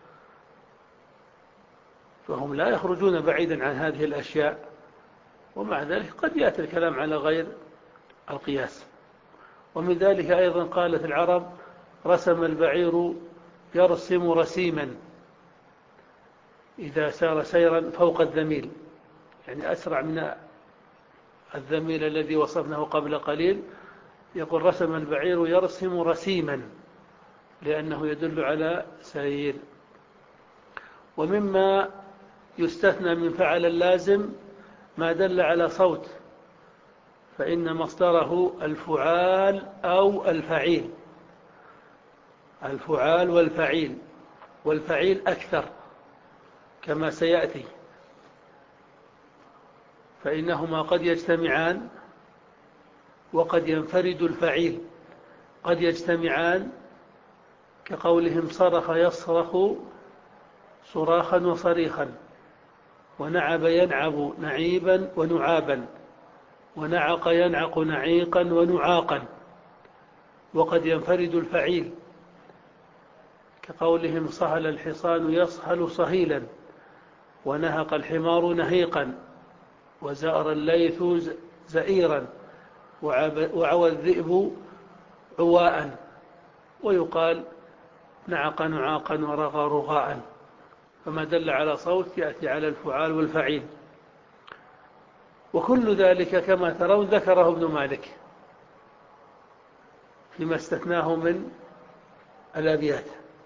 فهم لا يخرجون بعيدا عن هذه الأشياء، ومع ذلك قد يأتي الكلام على غير القياس. ومن ذلك أيضا قالت العرب رسم البعير يرسم رسيما، إذا سار سيرا فوق الذميل، يعني أسرع من الذميل الذي وصفناه قبل قليل. يقول رسم البعير يرسم رسيما لأنه يدل على سير. ومما يستثنى من فعل اللازم ما دل على صوت، فإن مصدره الفعال أو الفعيل، الفعال والفعيل، والفعيل أكثر كما سيأتي، فإنهما قد يجتمعان وقد ينفرد الفعيل. قد يجتمعان كقولهم صرخ يصرخ صراخا وصريخا، ونعب ينعب نعيبا ونعابا، ونعق ينعق نعيقا ونعاقا. وقد ينفرد الفعيل، كقولهم صهل الحصان يصهل صهيلا، ونهق الحمار نهيقا، وزأر الليث زئيرا، وعوى الذئب عواء، ويقال نعق نعاقا ورغى رغاء. فما دل على صوت يأتي على الفعال والفعيل. وكل ذلك كما ترون ذكره ابن مالك فيما استثناه من الأبيات.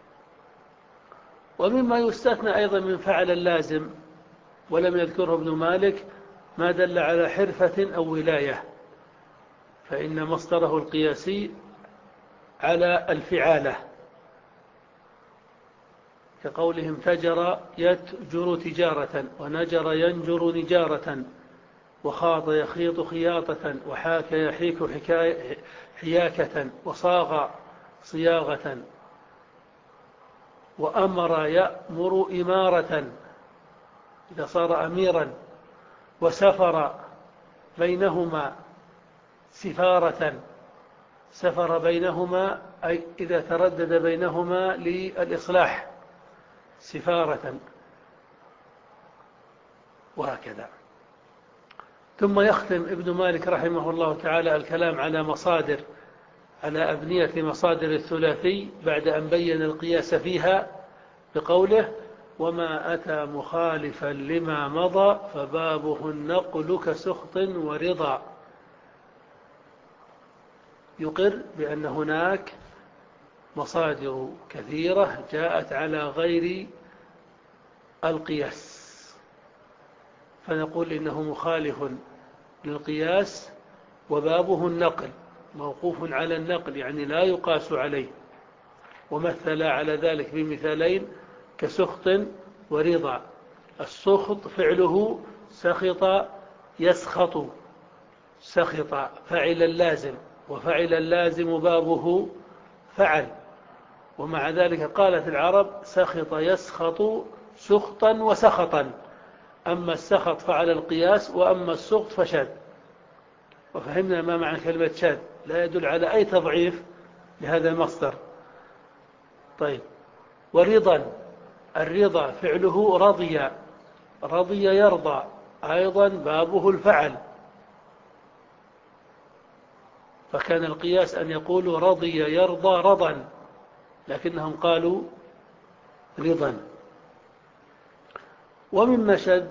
ومما يستثنى أيضا من فعل اللازم ولم يذكره ابن مالك ما دل على حرفة أو ولاية، فإن مصدره القياسي على الفعالة، كقولهم تجر يتجر تجارة، ونجر ينجر نجارة، وخاض يخيط خياطة، وحاك يحيك حياكة، وصاغ صياغة، وأمر يأمر إمارة إذا صار أميرا، وسفر بينهما سفارة، سفر بينهما أي إذا تردد بينهما للإصلاح سفارة، وهكذا. ثم يختم ابن مالك رحمه الله تعالى الكلام على مصادر على أبنية مصادر الثلاثي بعد أن بين القياس فيها بقوله وما أتى مخالفا لما مضى فبابه النقل كسخط ورضا. يقر بأن هناك مصادر كثيرة جاءت على غير القياس، فنقول إنه مخالف للقياس وبابه النقل، موقوف على النقل يعني لا يقاس عليه. ومثل على ذلك بمثالين كسخط ورضا. السخط فعله سخط يسخط، سخط فعل اللازم، وفعل اللازم بابه فعل. ومع ذلك قالت العرب سخط يسخط سخطا وسخطا، أما السخط فعل القياس، وأما السخط فشاذ. وفهمنا ما معنى كلمة شاذ، لا يدل على أي تضعيف لهذا المصدر. طيب، ورضا، الرضا فعله رضي، رضي يرضى، أيضا بابه الفعل. فكان القياس أن يقولوا رضي يرضى رضا، لكنهم قالوا رضا. ومما شذ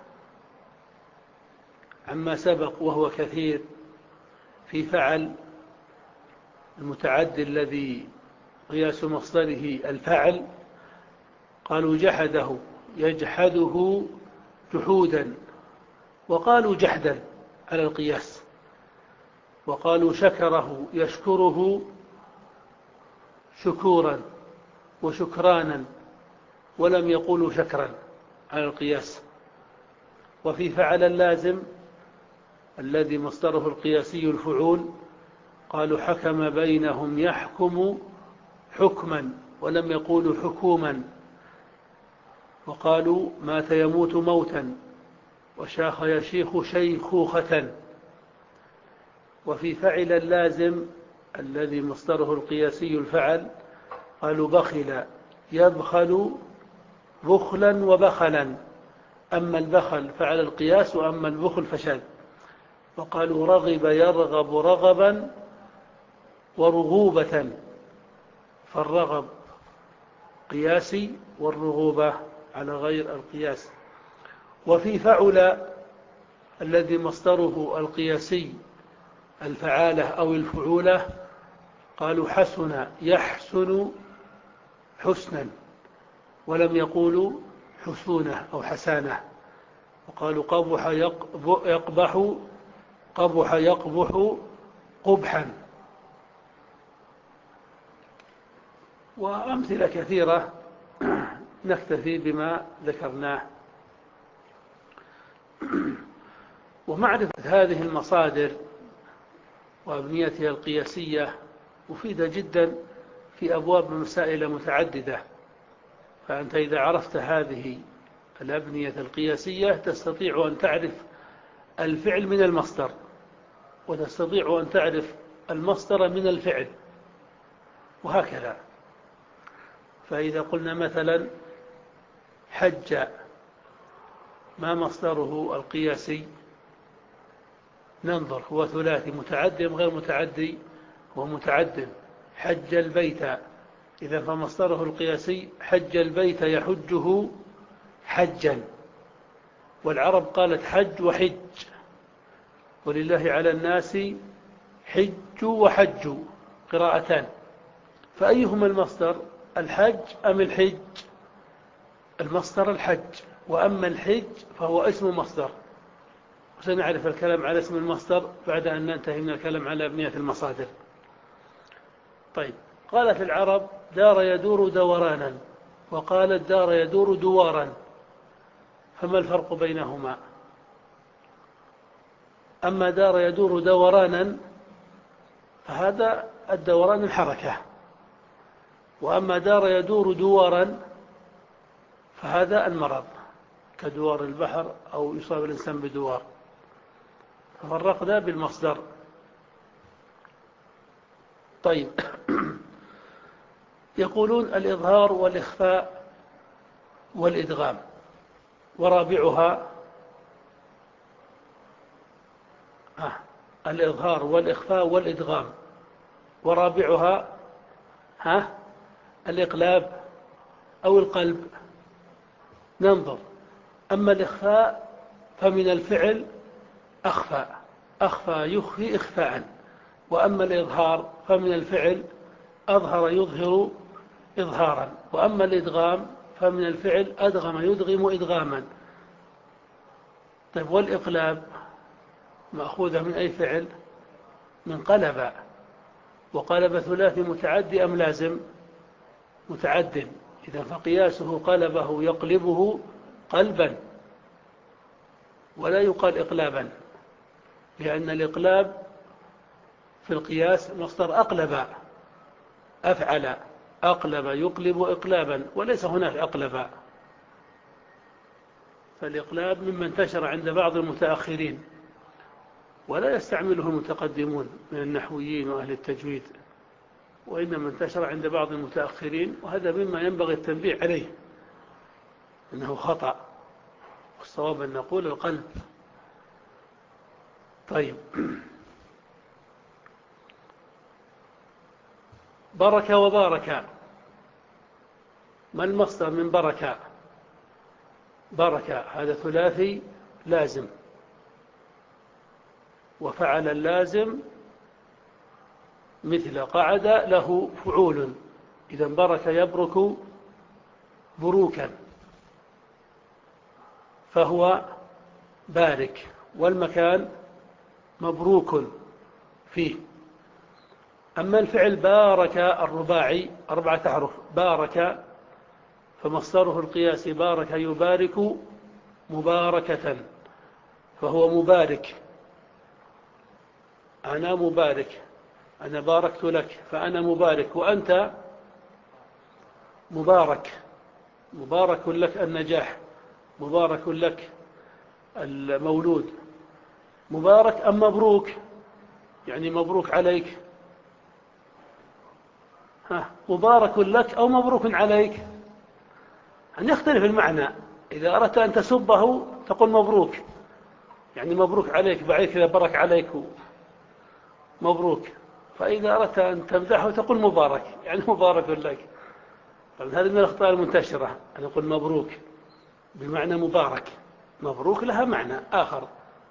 عما سبق وهو كثير في فعل المتعدي الذي قياس مصدره الفعل، قالوا جحده يجحده جحودا، وقالوا جحدا على القياس، وقالوا شكره يشكره شكورا وشكرانا، ولم يقولوا شكرا على القياس. وفي فعل اللازم الذي مصدره القياسي الفعول قالوا حكم بينهم يحكم حكما، ولم يقولوا حكوما، وقالوا مات يموت موتا، وشاخ يشيخ شيخوخة. وفي فعل اللازم الذي مصدره القياسي الفعل قالوا بخل يبخل بخلا وبخلا، أما البخل فعل القياس، وأما البخل فشاذ. وقالوا رغب يرغب رغبا ورغوبة، فالرغب قياسي والرغوبة على غير القياس. وفي فعل الذي مصدره القياسي الفعالة أو الفعولة قالوا حسن يحسن حسنا، ولم يقولوا حسونة أو حسانة. وقالوا قبح يقبح قبح يقبح قبحا. وأمثلة كثيرة، نكتفي بما ذكرناه. ومعرفة هذه المصادر وأبنيتها القياسية مفيدة جدا في أبواب مسائل متعددة. فأنت إذا عرفت هذه الأبنية القياسية تستطيع أن تعرف الفعل من المصدر، وتستطيع أن تعرف المصدر من الفعل، وهكذا. فإذا قلنا مثلا حج، ما مصدره القياسي؟ ننظر، هو ثلاثي متعدي غير متعدي؟ هو متعد. حج البيت، إذا فمصدره القياسي حج البيت يحجه حجا، والعرب قالت حج وحج، ولله على الناس حج وحج قراءتان، فأيهما المصدر، الحج أم الحج؟ المصدر الحج، وأما الحج فهو اسم مصدر، وسنعرف الكلام على اسم المصدر بعد أن ننتهي من الكلام على أبنية المصادر. طيب، قالت العرب دار يدور دورانا، وقالت دار يدور دوارا، فما الفرق بينهما؟ أما دار يدور دورانا فهذا الدوران الحركة، وأما دار يدور دوارا فهذا المرض، كدوار البحر أو يصاب الإنسان بدوار، ففرقنا بالمصدر. طيب يقولون الإظهار والإخفاء والإدغام، ورابعها آه الإظهار والإخفاء والإدغام، ورابعها ها الإقلاب أو القلب. ننظر، أما الإخفاء فمن الفعل أخفى، أخفى يخفي إخفاء، وأما الإظهار فمن الفعل أظهر يظهر إظهارا، وأما الإدغام فمن الفعل أدغم يدغم إدغاما. طيب، والإقلاب مأخوذة من أي فعل؟ من قلب، وقلب ثلاثي متعدي أم لازم؟ متعد، إذا فقياسه قلبه يقلبه قلبا، ولا يقال إقلابا، لأن الإقلاب في القياس مصدر أقلب، أفعل، أقلب يقلب إقلابا، وليس هناك أقلب. فالإقلاب مما انتشر عند بعض المتأخرين، ولا يستعمله المتقدمون من النحويين وأهل التجويد، وإنما انتشر عند بعض المتأخرين، وهذا مما ينبغي التنبيه عليه أنه خطأ، والصواب أن نقول القلب. طيب، بركة وبارك، ما المصدر من بركة؟ بركة هذا ثلاثي لازم، وفعل اللازم مثل قعد له فعول، إذا برك يبرك بروكا، فهو بارك، والمكان مبروك فيه. أما الفعل بارك الرباعي أربعة أحرف، بارك فمصدره القياسي بارك يبارك مباركة، فهو مبارك، أنا مبارك، أنا باركت لك فأنا مبارك، وأنت مبارك، مبارك لك النجاح، مبارك لك المولود، مبارك. أم مبروك يعني مبروك عليك، ها مبارك لك أو مبروك عليك، أن يختلف المعنى. إذا أردت أن تسبه تقول مبروك، يعني مبروك عليك، بعيد كذا برك عليك مبروك. فإذا أردت أن تمدحه تقول مبارك، يعني مبارك لك. هذه من الأخطاء المنتشرة، أن نقول مبروك بمعنى مبارك، مبروك لها معنى آخر.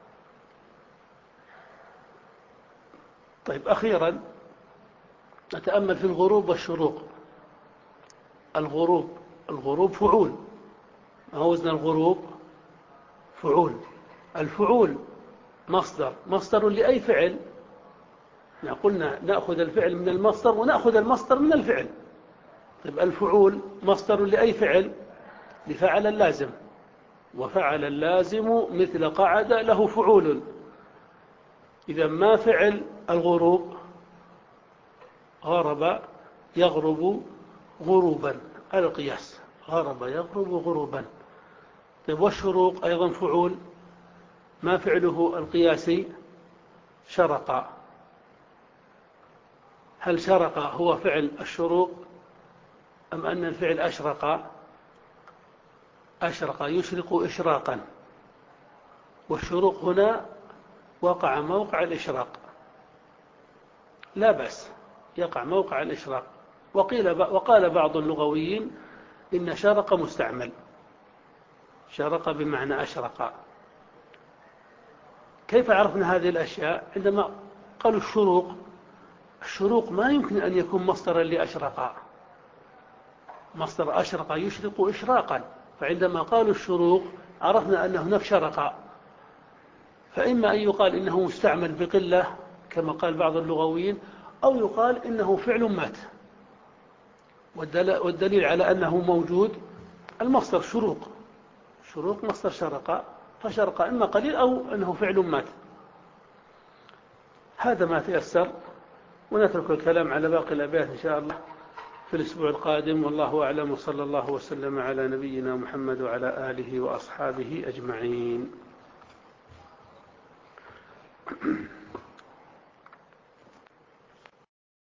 طيب، أخيرا نتأمل في الغروب والشروق. الغروب الغروب فعول، ما هو وزن الغروب؟ فعول. الفعول مصدر، مصدر لأي فعل؟ قلنا نأخذ الفعل من المصدر ونأخذ المصدر من الفعل. طيب، الفعول مصدر لأي فعل؟ لفعل اللازم، وفعل اللازم مثل قعد له فعول. إذا ما فعل الغروب؟ غرب يغرب غروبا، على القياس، غرب يغرب غروبا. طيب، والشروق أيضا فعول، ما فعله القياسي؟ شرق، هل شرق هو فعل الشروق أم أن الفعل أشرق؟ أشرق يشرق إشراقا، والشروق هنا وقع موقع الإشراق، لا بأس يقع موقع الإشراق. وقيل وقال بعض اللغويين إن شرق مستعمل، شرق بمعنى أشرق. كيف عرفنا هذه الأشياء؟ عندما قالوا الشروق، الشروق ما يمكن أن يكون مصدرا لأشرق، مصدر أشرق يشرق إشراقا، فعندما قالوا الشروق عرفنا أن هناك شرق. فإما أن يقال إنه مستعمل بقلة كما قال بعض اللغويين، أو يقال إنه فعل مات، والدليل على أنه موجود المصدر شروق، شروق مصدر شرق، فشرق إما قليل أو أنه فعل مات. هذا ما تيسر، ونترك الكلام على باقي الأبيات إن شاء الله في الأسبوع القادم. والله أعلم، وصلى الله وسلم على نبينا محمد وعلى آله وأصحابه أجمعين.